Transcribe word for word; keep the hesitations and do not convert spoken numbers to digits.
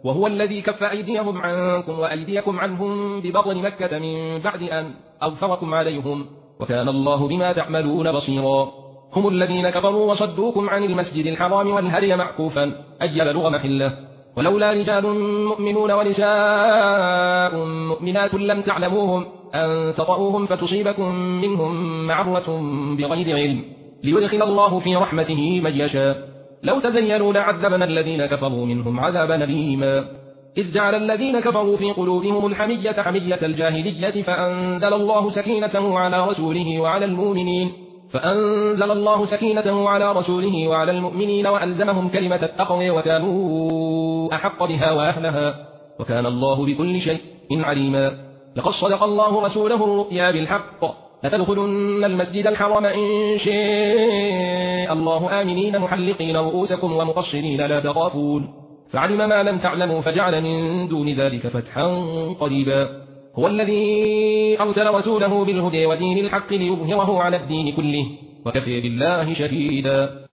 وهو الذي كف أيديهم عنكم وأيديكم عنهم ببطن مكة من بعد أن أظفركم عليهم، وكان الله بما تعملون بصيرا. هم الذين كفروا وصدوكم عن المسجد الحرام والهدي معكوفا أن يبلغ محله، ولولا رجال مؤمنون ونساء مؤمنات لم تعلموهم أن تطؤوهم فتصيبكم منهم معرة بغير علم ليدخل الله في رحمته من يشاء. لو تزينوا لعذبنا الذين كفروا منهم عذابا أليما. إذ جعل الذين كفروا في قلوبهم الحمية حمية الجاهلية فأنزل الله سكينته على رسوله وعلى المؤمنين فأنزل الله سكينته على رسوله وعلى المؤمنين وألزمهم كلمة التقوى وكانوا أحق بها وأهلها، وكان الله بكل شيء عليما. لقد صدق الله رسوله الرؤيا بالحق لتدخلن المسجد الحرام إن شاء الله آمنين محلقين رؤوسكم ومقصرين لا تخافون، فعلم ما لم تعلموا فجعل من دون ذلك فتحا قريبا. هو الذي أرسل رسوله بالهدى ودين الحق ليظهره على الدين كله وكفى بالله شهيدا.